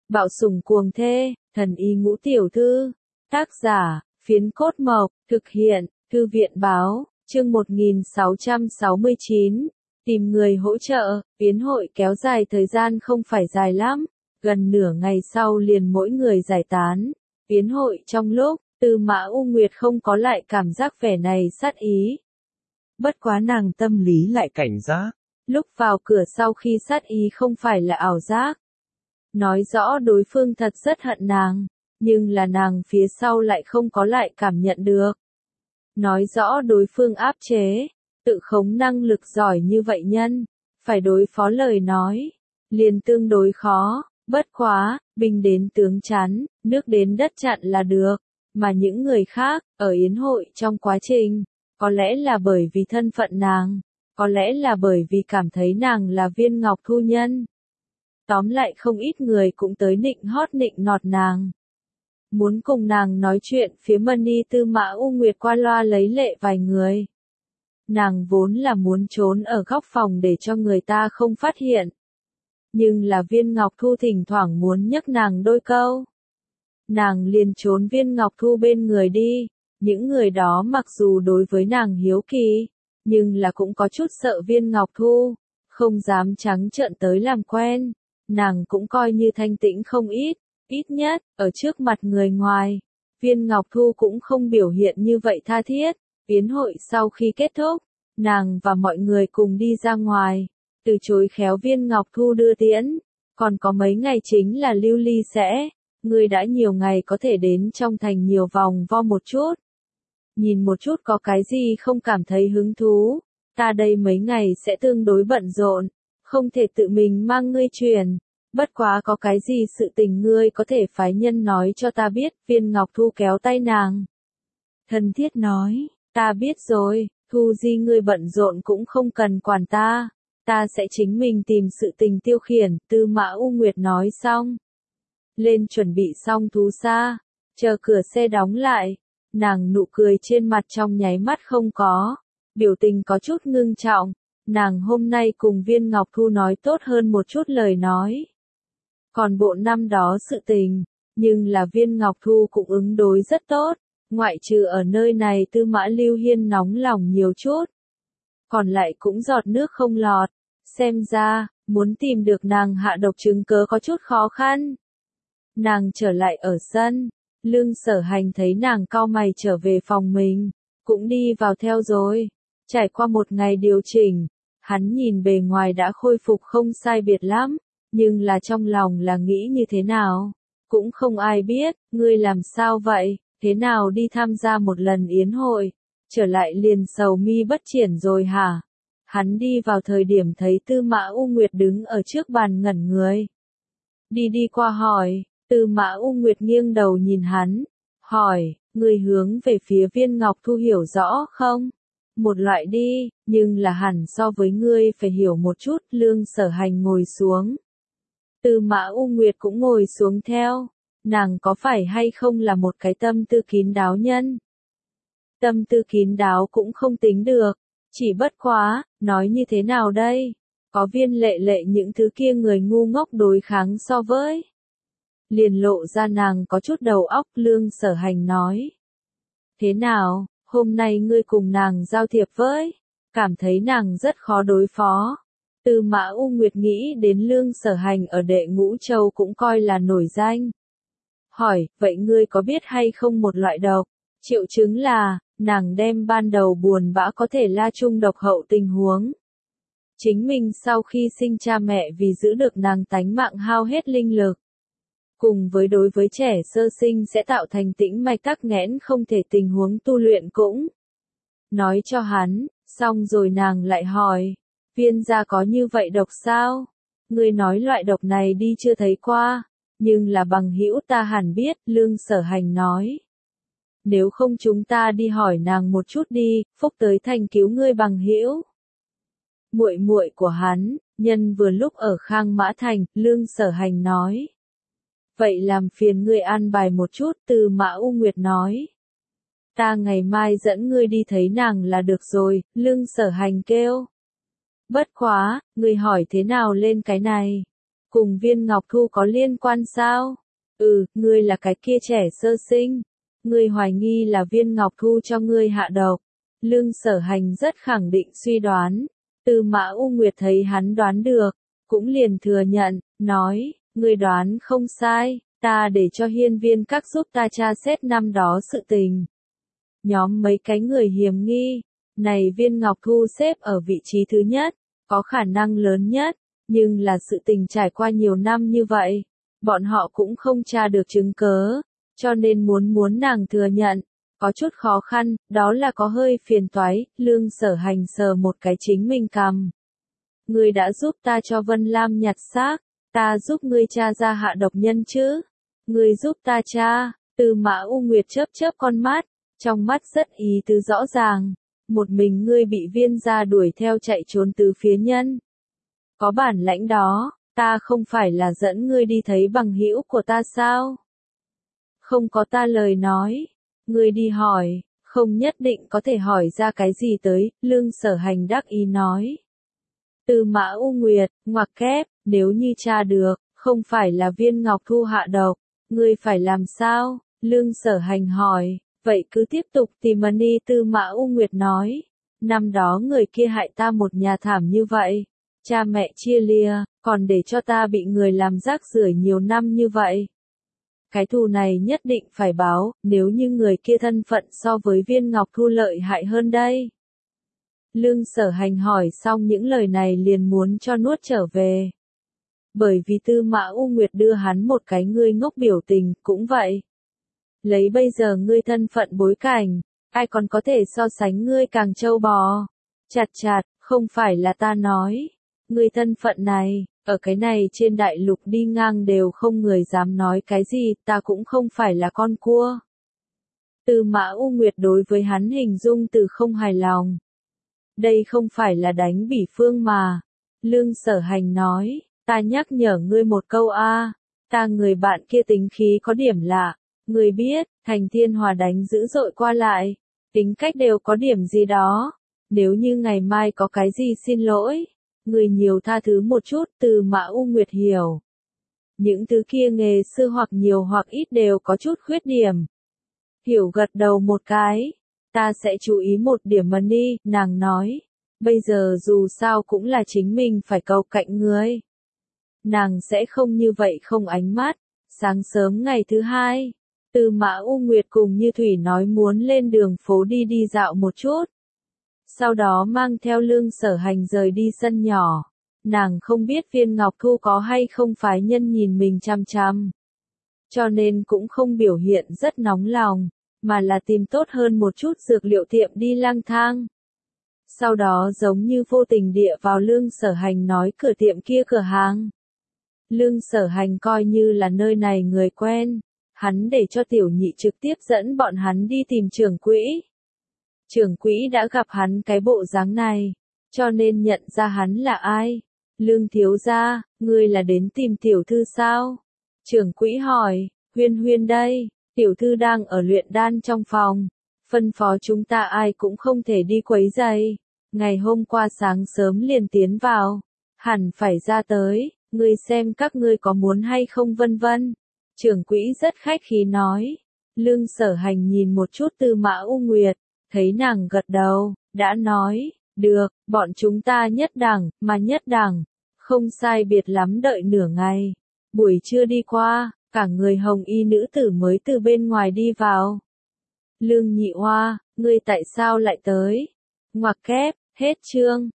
Bạo sủng cuồng thê, thần y ngũ tiểu thư. Tác giả, Phiến Cốt Mộc, thực hiện, Thư viện báo, chương 1669. Tìm người hỗ trợ, yến hội kéo dài thời gian không phải dài lắm, gần nửa ngày sau liền mỗi người giải tán. Yến hội trong lúc, Tư Mã U Nguyệt không có lại cảm giác vẻ này sát ý. Bất quá nàng tâm lý lại cảnh giác, lúc vào cửa sau khi sát ý không phải là ảo giác. Nói rõ đối phương thật rất hận nàng, nhưng là nàng phía sau lại không có lại cảm nhận được. Nói rõ đối phương áp chế, tự khống năng lực giỏi như vậy nhân, phải đối phó lời nói, liền tương đối khó, bất quá, binh đến tướng chắn, nước đến đất chặn là được, mà những người khác, ở yến hội trong quá trình, có lẽ là bởi vì thân phận nàng, có lẽ là bởi vì cảm thấy nàng là Viên Ngọc Thu nhân. Tóm lại không ít người cũng tới nịnh hót nịnh nọt nàng. Muốn cùng nàng nói chuyện phía Mani Tư Mã U Nguyệt qua loa lấy lệ vài người. Nàng vốn là muốn trốn ở góc phòng để cho người ta không phát hiện. Nhưng là Viên Ngọc Thu thỉnh thoảng muốn nhắc nàng đôi câu. Nàng liền trốn Viên Ngọc Thu bên người đi. Những người đó mặc dù đối với nàng hiếu kỳ, nhưng là cũng có chút sợ Viên Ngọc Thu, không dám trắng trợn tới làm quen. Nàng cũng coi như thanh tĩnh không ít, ít nhất, ở trước mặt người ngoài. Viên Ngọc Thu cũng không biểu hiện như vậy tha thiết. Yến hội sau khi kết thúc, nàng và mọi người cùng đi ra ngoài, từ chối khéo Viên Ngọc Thu đưa tiễn. Còn có mấy ngày chính là lưu ly sẽ, người đã nhiều ngày có thể đến trong thành nhiều vòng vo một chút. Nhìn một chút có cái gì không cảm thấy hứng thú, ta đây mấy ngày sẽ tương đối bận rộn, không thể tự mình mang ngươi truyền. Bất quá có cái gì sự tình ngươi có thể phái nhân nói cho ta biết. Viên Ngọc Thu kéo tay nàng, thân thiết nói, ta biết rồi, Thu Di ngươi bận rộn cũng không cần quản ta, ta sẽ chính mình tìm sự tình tiêu khiển. Tư Mã U Nguyệt nói xong, lên chuẩn bị xong thú xa, chờ cửa xe đóng lại, nàng nụ cười trên mặt trong nháy mắt không có, biểu tình có chút ngưng trọng. Nàng hôm nay cùng Viên Ngọc Thu nói tốt hơn một chút lời nói. Còn bộ năm đó sự tình, nhưng là Viên Ngọc Thu cũng ứng đối rất tốt, ngoại trừ ở nơi này Tư Mã Lưu Hiên nóng lòng nhiều chút. Còn lại cũng giọt nước không lọt, xem ra, muốn tìm được nàng hạ độc chứng cớ có chút khó khăn. Nàng trở lại ở sân, Lương Sở Hành thấy nàng cau mày trở về phòng mình, cũng đi vào theo rồi. Trải qua một ngày điều chỉnh, hắn nhìn bề ngoài đã khôi phục không sai biệt lắm. Nhưng là trong lòng là nghĩ như thế nào, cũng không ai biết. Ngươi làm sao vậy, thế nào đi tham gia một lần yến hội, trở lại liền sầu mi bất triển rồi hả? Hắn đi vào thời điểm thấy Tư Mã U Nguyệt đứng ở trước bàn ngẩn người. Đi qua hỏi, Tư Mã U Nguyệt nghiêng đầu nhìn hắn, hỏi, ngươi hướng về phía Viên Ngọc Thu hiểu rõ không? Một loại đi, nhưng là hẳn so với ngươi phải hiểu một chút. Lương Sở Hành ngồi xuống. Tư Mã U Nguyệt cũng ngồi xuống theo, nàng có phải hay không là một cái tâm tư kín đáo nhân? Tâm tư kín đáo cũng không tính được, chỉ bất quá, nói như thế nào đây? Có Viên Lệ Lệ những thứ kia người ngu ngốc đối kháng so với. Liền lộ ra nàng có chút đầu óc. Lương Sở Hành nói. Thế nào, hôm nay ngươi cùng nàng giao thiệp với, cảm thấy nàng rất khó đối phó. Tư Mã U Nguyệt nghĩ đến Lương Sở Hành ở Đệ Ngũ Châu cũng coi là nổi danh. Hỏi, vậy ngươi có biết hay không một loại độc? Triệu chứng là, nàng đem ban đầu buồn bã có thể la chung độc hậu tình huống. Chính mình sau khi sinh cha mẹ vì giữ được nàng tánh mạng hao hết linh lực. Cùng với đối với trẻ sơ sinh sẽ tạo thành tĩnh mạch tắc nghẽn không thể tình huống tu luyện cũng. Nói cho hắn, xong rồi nàng lại hỏi. Viên gia có như vậy độc sao? Ngươi nói loại độc này đi chưa thấy qua, nhưng là bằng hữu ta hẳn biết. Lương Sở Hành nói. Nếu không chúng ta đi hỏi nàng một chút đi, phúc tới thành cứu ngươi bằng hữu. Muội muội của hắn, nhân vừa lúc ở Khang Mã Thành. Lương Sở Hành nói. Vậy làm phiền ngươi an bài một chút. Tư Mã U Nguyệt nói. Ta ngày mai dẫn ngươi đi thấy nàng là được rồi. Lương Sở Hành kêu. Bất quá, ngươi hỏi thế nào lên cái này? Cùng Viên Ngọc Thu có liên quan sao? Ngươi là cái kia trẻ sơ sinh. Ngươi hoài nghi là Viên Ngọc Thu cho ngươi hạ độc. Lương Sở Hành rất khẳng định suy đoán. Tư Mã U Nguyệt thấy hắn đoán được, cũng liền thừa nhận, nói, ngươi đoán không sai, ta để cho hiên viên các giúp ta tra xét năm đó sự tình. Nhóm mấy cái người hiểm nghi, này Viên Ngọc Thu xếp ở vị trí thứ nhất, có khả năng lớn nhất, nhưng là sự tình trải qua nhiều năm như vậy, bọn họ cũng không tra được chứng cớ, cho nên muốn nàng thừa nhận, có chút khó khăn, đó là có hơi phiền toái. Lương Sở Hành sờ một cái chính mình cằm. Ngươi đã giúp ta cho Vân Lam nhặt xác, ta giúp ngươi tra ra hạ độc nhân chứ? Ngươi giúp ta tra? Tư Mã U Nguyệt chớp chớp con mắt, trong mắt rất ý tứ rõ ràng, một mình ngươi bị Viên gia đuổi theo chạy trốn từ phía nhân. Có bản lãnh đó, ta không phải là dẫn ngươi đi thấy bằng hữu của ta sao? Không có ta lời nói, ngươi đi hỏi, không nhất định có thể hỏi ra cái gì tới. Lương Sở Hành đắc ý nói. Tư Mã U Nguyệt, ngoặc kép, nếu như tra được, không phải là Viên Ngọc Thu hạ độc, ngươi phải làm sao? Lương Sở Hành hỏi, vậy cứ tiếp tục tìm đi. Tư Mã U Nguyệt nói, năm đó người kia hại ta một nhà thảm như vậy, cha mẹ chia lìa, còn để cho ta bị người làm rác rưởi nhiều năm như vậy. Cái thù này nhất định phải báo, nếu như người kia thân phận so với Viên Ngọc Thu lợi hại hơn đây. Lương Sở Hành hỏi xong những lời này liền muốn cho nuốt trở về. Bởi vì Tư Mã U Nguyệt đưa hắn một cái ngươi ngốc biểu tình, cũng vậy. Lấy bây giờ ngươi thân phận bối cảnh, ai còn có thể so sánh ngươi càng trâu bò. Chặt chặt, không phải là ta nói. Ngươi thân phận này, ở cái này trên đại lục đi ngang đều không người dám nói cái gì, ta cũng không phải là con cua. Tư Mã U Nguyệt đối với hắn hình dung từ không hài lòng. Đây không phải là đánh bỉ phương mà. Lương Sở Hành nói, ta nhắc nhở ngươi một câu ta người bạn kia tính khí có điểm lạ. Ngươi biết, Thành Thiên Hòa đánh dữ dội qua lại, tính cách đều có điểm gì đó. Nếu như ngày mai có cái gì xin lỗi, người nhiều tha thứ một chút. Tư Mã U Nguyệt hiểu. Những thứ kia nghề xưa hoặc nhiều hoặc ít đều có chút khuyết điểm. Hiểu gật đầu một cái. Ta sẽ chú ý một điểm mà đi, nàng nói. Bây giờ dù sao cũng là chính mình phải cầu cạnh người. Nàng sẽ không như vậy không ánh mắt. Sáng sớm ngày thứ hai, Tư Mã U Nguyệt cùng Như Thủy nói muốn lên đường phố đi dạo một chút. Sau đó mang theo Lương Sở Hành rời đi sân nhỏ. Nàng không biết Viên Ngọc Thu có hay không phái nhân nhìn mình chăm chăm. Cho nên cũng không biểu hiện rất nóng lòng, mà là tìm tốt hơn một chút dược liệu tiệm đi lang thang. Sau đó giống như vô tình địa vào Lương Sở Hành nói cửa tiệm kia cửa hàng. Lương Sở Hành coi như là nơi này người quen, hắn để cho Tiểu Nhị trực tiếp dẫn bọn hắn đi tìm trưởng quỹ. Trưởng quỹ đã gặp hắn cái bộ dáng này, cho nên nhận ra hắn là ai. Lương thiếu gia, ngươi là đến tìm tiểu thư sao? Trưởng quỹ hỏi, Huyên Huyên đây, tiểu thư đang ở luyện đan trong phòng, phân phó chúng ta ai cũng không thể đi quấy rầy. Ngày hôm qua sáng sớm liền tiến vào, hẳn phải ra tới, ngươi xem các ngươi có muốn hay không vân vân. Trưởng quỹ rất khách khí nói. Lương Sở Hành nhìn một chút Tư Mã U Nguyệt, thấy nàng gật đầu, đã nói, được, bọn chúng ta nhất đẳng, mà nhất đẳng, không sai biệt lắm đợi nửa ngày. Buổi trưa đi qua, cả người hồng y nữ tử mới từ bên ngoài đi vào. Lương Nhị Hoa, ngươi tại sao lại tới? Ngoặc kép, hết chương.